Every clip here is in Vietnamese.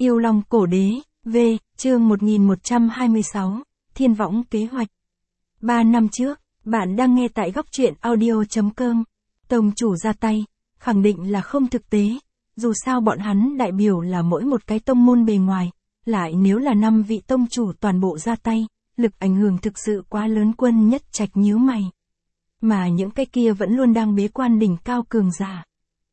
Yêu Long Cổ Đế, V, chương 1126, Thiên Võng Kế Hoạch. 3 năm trước, bạn đang nghe tại góc truyện audio.com. Tông chủ ra tay, khẳng định là không thực tế, dù sao bọn hắn đại biểu là mỗi một cái tông môn bề ngoài, lại nếu là 5 vị tông chủ toàn bộ ra tay, lực ảnh hưởng thực sự quá lớn. Quân Nhất Trạch nhíu mày. Mà những cái kia vẫn luôn đang bế quan đỉnh cao cường giả.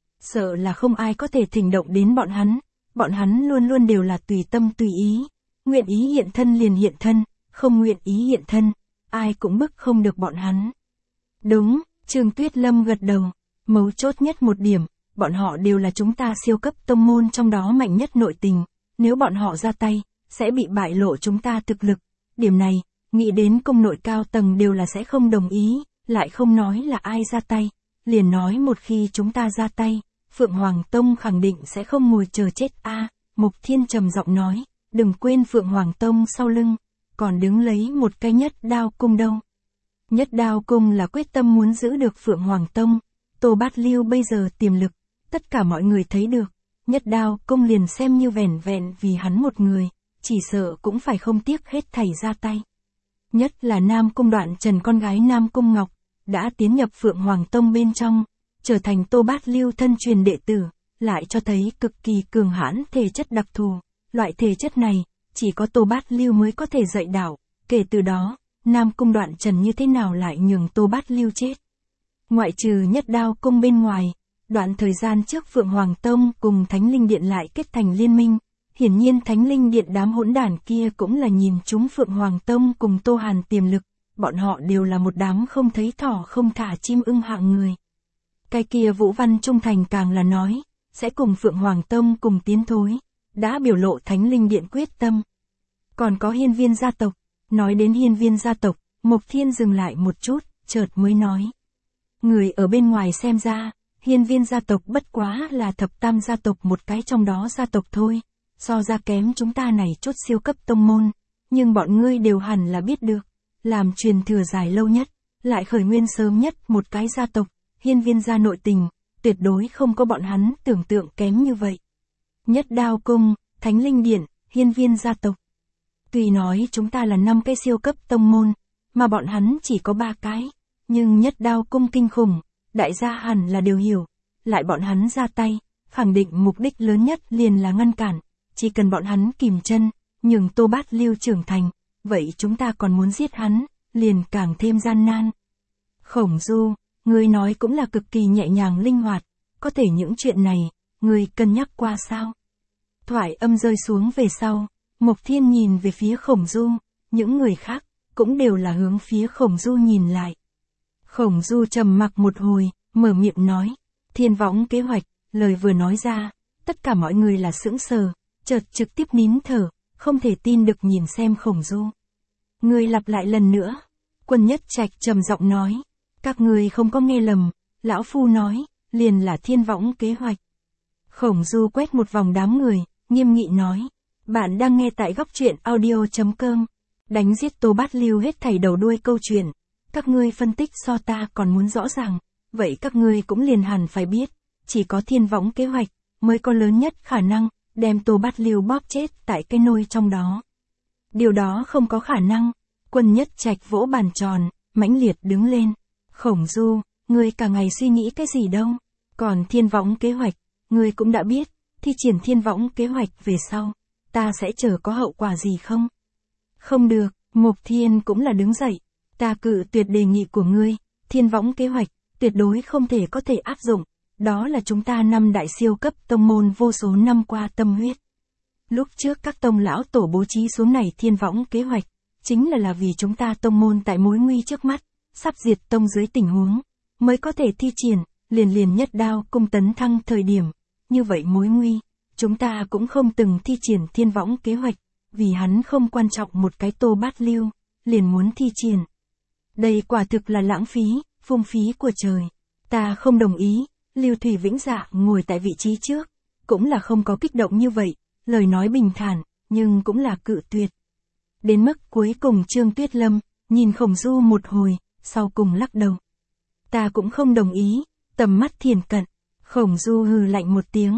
Sợ là không ai có thể thỉnh động đến bọn hắn luôn luôn đều là tùy tâm tùy ý, nguyện ý hiện thân liền hiện thân, không nguyện ý hiện thân, ai cũng bức không được bọn hắn. Đúng, Trương Tuyết Lâm gật đầu, mấu chốt nhất một điểm, bọn họ đều là chúng ta siêu cấp tông môn trong đó mạnh nhất nội tình, nếu bọn họ ra tay, sẽ bị bại lộ chúng ta thực lực, điểm này, nghĩ đến công nội cao tầng đều là sẽ không đồng ý, lại không nói là ai ra tay, liền nói một khi chúng ta ra tay, Phượng Hoàng Tông khẳng định sẽ không ngồi chờ chết a. Mục Thiên trầm giọng nói, đừng quên Phượng Hoàng Tông sau lưng, còn đứng lấy một cái Nhất Đao Cung đâu. Nhất Đao Cung là quyết tâm muốn giữ được Phượng Hoàng Tông, Tô Bát Lưu bây giờ tiềm lực, tất cả mọi người thấy được, Nhất Đao Cung liền xem như vẻn vẹn vì hắn một người, chỉ sợ cũng phải không tiếc hết thảy ra tay. Nhất là Nam Cung Đoạn Trần con gái Nam Cung Ngọc, đã tiến nhập Phượng Hoàng Tông bên trong, trở thành Tô Bát Lưu thân truyền đệ tử, lại cho thấy cực kỳ cường hãn thể chất đặc thù, loại thể chất này, chỉ có Tô Bát Lưu mới có thể dạy đạo, kể từ đó, Nam Cung Đoạn Trần như thế nào lại nhường Tô Bát Lưu chết. Ngoại trừ Nhất Đao Cung bên ngoài, đoạn thời gian trước Phượng Hoàng Tông cùng Thánh Linh Điện lại kết thành liên minh, hiển nhiên Thánh Linh Điện đám hỗn đản kia cũng là nhìn chúng Phượng Hoàng Tông cùng Tô Hàn tiềm lực, bọn họ đều là một đám không thấy thỏ không thả chim ưng hạng người. Cái kia Vũ Văn Trung Thành càng là nói, sẽ cùng Phượng Hoàng Tông cùng tiến thối, đã biểu lộ Thánh Linh Điện quyết tâm. Còn có Hiên Viên gia tộc, nói đến Hiên Viên gia tộc, Mục Thiên dừng lại một chút, chợt mới nói. Người ở bên ngoài xem ra, Hiên Viên gia tộc bất quá là thập tam gia tộc một cái trong đó gia tộc thôi, so ra kém chúng ta này chút siêu cấp tông môn, nhưng bọn ngươi đều hẳn là biết được, làm truyền thừa dài lâu nhất, lại khởi nguyên sớm nhất một cái gia tộc. Hiên Viên gia nội tình, tuyệt đối không có bọn hắn tưởng tượng kém như vậy. Nhất Đao Cung, Thánh Linh Điện, Hiên Viên gia tộc. Tuy nói chúng ta là 5 cái siêu cấp tông môn, mà bọn hắn chỉ có 3 cái, nhưng Nhất Đao Cung kinh khủng, đại gia hẳn là đều hiểu, lại bọn hắn ra tay, khẳng định mục đích lớn nhất liền là ngăn cản, chỉ cần bọn hắn kìm chân, nhường Tô Bát Lưu trưởng thành, vậy chúng ta còn muốn giết hắn, liền càng thêm gian nan. Khổng Du, ngươi nói cũng là cực kỳ nhẹ nhàng linh hoạt, có thể những chuyện này, ngươi cân nhắc qua sao? Thoại âm rơi xuống về sau, Mục Thiên nhìn về phía Khổng Du, những người khác, cũng đều là hướng phía Khổng Du nhìn lại. Khổng Du trầm mặc một hồi, mở miệng nói, Thiên Võng kế hoạch, lời vừa nói ra, tất cả mọi người là sững sờ, chợt trực tiếp nín thở, không thể tin được nhìn xem Khổng Du. Ngươi lặp lại lần nữa, Quân Nhất Trạch trầm giọng nói. Các người không có nghe lầm, lão phu nói, liền là Thiên Võng kế hoạch. Khổng Du quét một vòng đám người, nghiêm nghị nói, bạn đang nghe tại góc truyện audio.com, đánh giết Tô Bát Lưu hết thảy đầu đuôi câu chuyện, các ngươi phân tích so ta còn muốn rõ ràng, vậy các ngươi cũng liền hẳn phải biết, chỉ có Thiên Võng kế hoạch, mới có lớn nhất khả năng, đem Tô Bát Lưu bóp chết tại cái nôi trong đó. Điều đó không có khả năng, Quân Nhất Trạch vỗ bàn tròn, mãnh liệt đứng lên. Khổng Du, ngươi cả ngày suy nghĩ cái gì đâu, còn Thiên Võng kế hoạch, ngươi cũng đã biết, thi triển Thiên Võng kế hoạch về sau, ta sẽ chờ có hậu quả gì không? Không được, Mục Thiên cũng là đứng dậy, ta cự tuyệt đề nghị của ngươi, Thiên Võng kế hoạch, tuyệt đối không thể có thể áp dụng, đó là chúng ta 5 đại siêu cấp tông môn vô số năm qua tâm huyết. Lúc trước các tông lão tổ bố trí xuống này Thiên Võng kế hoạch, chính là vì chúng ta tông môn tại mối nguy trước mắt, sắp diệt tông dưới tình huống, mới có thể thi triển, liền Nhất Đao Cung tấn thăng thời điểm, như vậy mối nguy, chúng ta cũng không từng thi triển Thiên Võng kế hoạch, vì hắn không quan trọng một cái Tô Bát Lưu, liền muốn thi triển. Đây quả thực là lãng phí, phung phí của trời, ta không đồng ý, Lưu Thủy Vĩnh Dạ ngồi tại vị trí trước, cũng là không có kích động như vậy, lời nói bình thản, nhưng cũng là cự tuyệt. Đến mức cuối cùng Trương Tuyết Lâm, nhìn Khổng Du một hồi, sau cùng lắc đầu. Ta cũng không đồng ý, tầm mắt thiền cận, Khổng Du hừ lạnh một tiếng,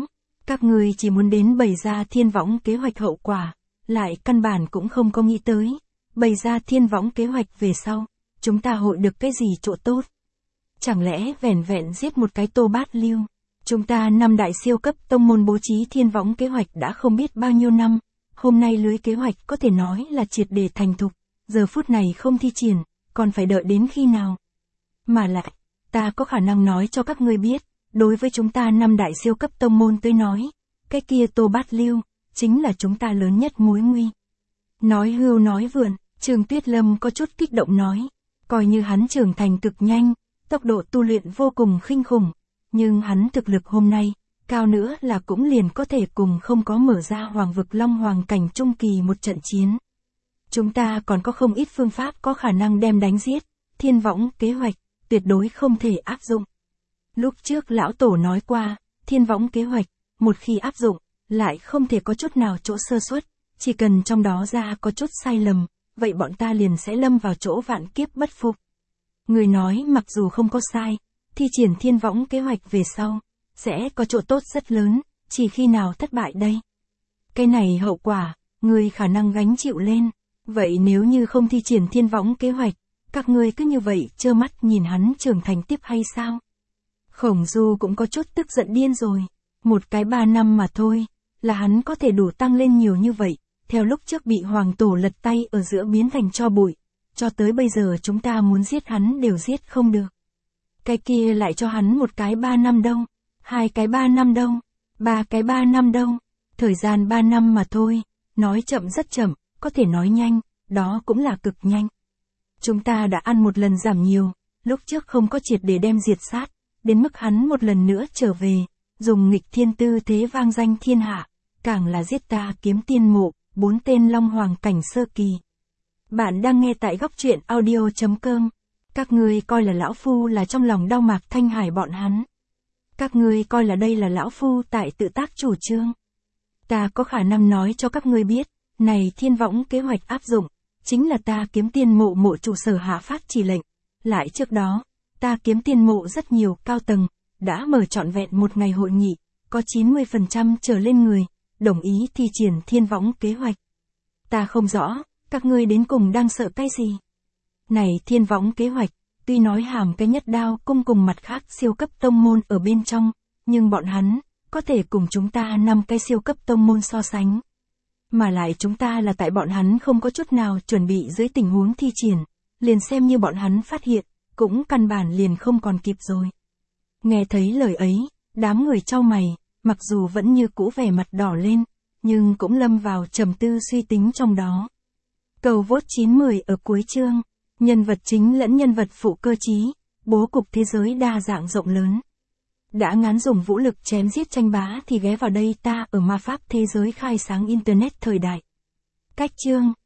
Các ngươi chỉ muốn đến bày ra thiên võng kế hoạch hậu quả, lại căn bản cũng không có nghĩ tới. Bày ra thiên võng kế hoạch về sau, chúng ta hội được cái gì chỗ tốt? Chẳng lẽ vẻn vẹn giết một cái Tô Bát Lưu? Chúng ta 5 đại siêu cấp tông môn bố trí thiên võng kế hoạch đã không biết bao nhiêu năm, hôm nay lưới kế hoạch có thể nói là triệt để thành thục, giờ phút này không thi triển, còn phải đợi đến khi nào? Mà lại, ta có khả năng nói cho các ngươi biết, đối với chúng ta 5 đại siêu cấp tông môn tới nói, cái kia Tô Bát Lưu, chính là chúng ta lớn nhất mối nguy. Nói hưu nói vượn, Trương Tuyết Lâm có chút kích động nói, coi như hắn trưởng thành cực nhanh, tốc độ tu luyện vô cùng khinh khủng, nhưng hắn thực lực hôm nay, cao nữa là cũng liền có thể cùng không có mở ra hoàng vực long hoàng cảnh trung kỳ một trận chiến. Chúng ta còn có không ít phương pháp có khả năng đem đánh giết, thiên võng kế hoạch, tuyệt đối không thể áp dụng. Lúc trước lão tổ nói qua, thiên võng kế hoạch, một khi áp dụng, lại không thể có chút nào chỗ sơ suất, chỉ cần trong đó ra có chút sai lầm, vậy bọn ta liền sẽ lâm vào chỗ vạn kiếp bất phục. Người nói mặc dù không có sai, thi triển thiên võng kế hoạch về sau, sẽ có chỗ tốt rất lớn, chỉ khi nào thất bại đây. Cái này hậu quả, người khả năng gánh chịu lên, vậy nếu như không thi triển thiên võng kế hoạch, các ngươi cứ như vậy trơ mắt nhìn hắn trưởng thành tiếp hay sao? Khổng Du cũng có chút tức giận điên rồi, một cái 3 năm mà thôi, là hắn có thể đủ tăng lên nhiều như vậy, theo lúc trước bị hoàng tổ lật tay ở giữa biến thành tro bụi, cho tới bây giờ chúng ta muốn giết hắn đều giết không được. Cái kia lại cho hắn một cái 3 năm đâu, 2 cái 3 năm đâu, 3 cái 3 năm đâu, thời gian 3 năm mà thôi, nói chậm rất chậm, có thể nói nhanh, đó cũng là cực nhanh. Chúng ta đã ăn một lần giảm nhiều, lúc trước không có triệt để đem diệt sát, đến mức hắn một lần nữa trở về, dùng nghịch thiên tư thế vang danh thiên hạ, càng là giết ta kiếm tiên mộ, 4 tên long hoàng cảnh sơ kỳ. Bạn đang nghe tại góc truyện audio.com. Các ngươi coi là lão phu là trong lòng đau Mạc Thanh Hải bọn hắn. Các ngươi coi là đây là lão phu tại tự tác chủ trương. Ta có khả năng nói cho các ngươi biết, này thiên võng kế hoạch áp dụng, chính là ta kiếm tiên mộ mộ chủ sở hạ phát chỉ lệnh. Lại trước đó, ta kiếm tiên mộ rất nhiều cao tầng, đã mở trọn vẹn một ngày hội nghị, có 90% trở lên người, đồng ý thi triển thiên võng kế hoạch. Ta không rõ, các ngươi đến cùng đang sợ cái gì? Này thiên võng kế hoạch, tuy nói hàm cái nhất đao cung cùng mặt khác siêu cấp tông môn ở bên trong, nhưng bọn hắn, có thể cùng chúng ta 5 cái siêu cấp tông môn so sánh. Mà lại chúng ta là tại bọn hắn không có chút nào chuẩn bị dưới tình huống thi triển, liền xem như bọn hắn phát hiện, cũng căn bản liền không còn kịp rồi. Nghe thấy lời ấy, đám người chau mày, mặc dù vẫn như cũ vẻ mặt đỏ lên, nhưng cũng lâm vào trầm tư suy tính trong đó. Cầu vote 9-10 ở cuối chương, nhân vật chính lẫn nhân vật phụ cơ trí, bố cục thế giới đa dạng rộng lớn. Đã ngán dùng vũ lực chém giết tranh bá thì ghé vào đây ta ở ma pháp thế giới khai sáng internet thời đại. Cách chương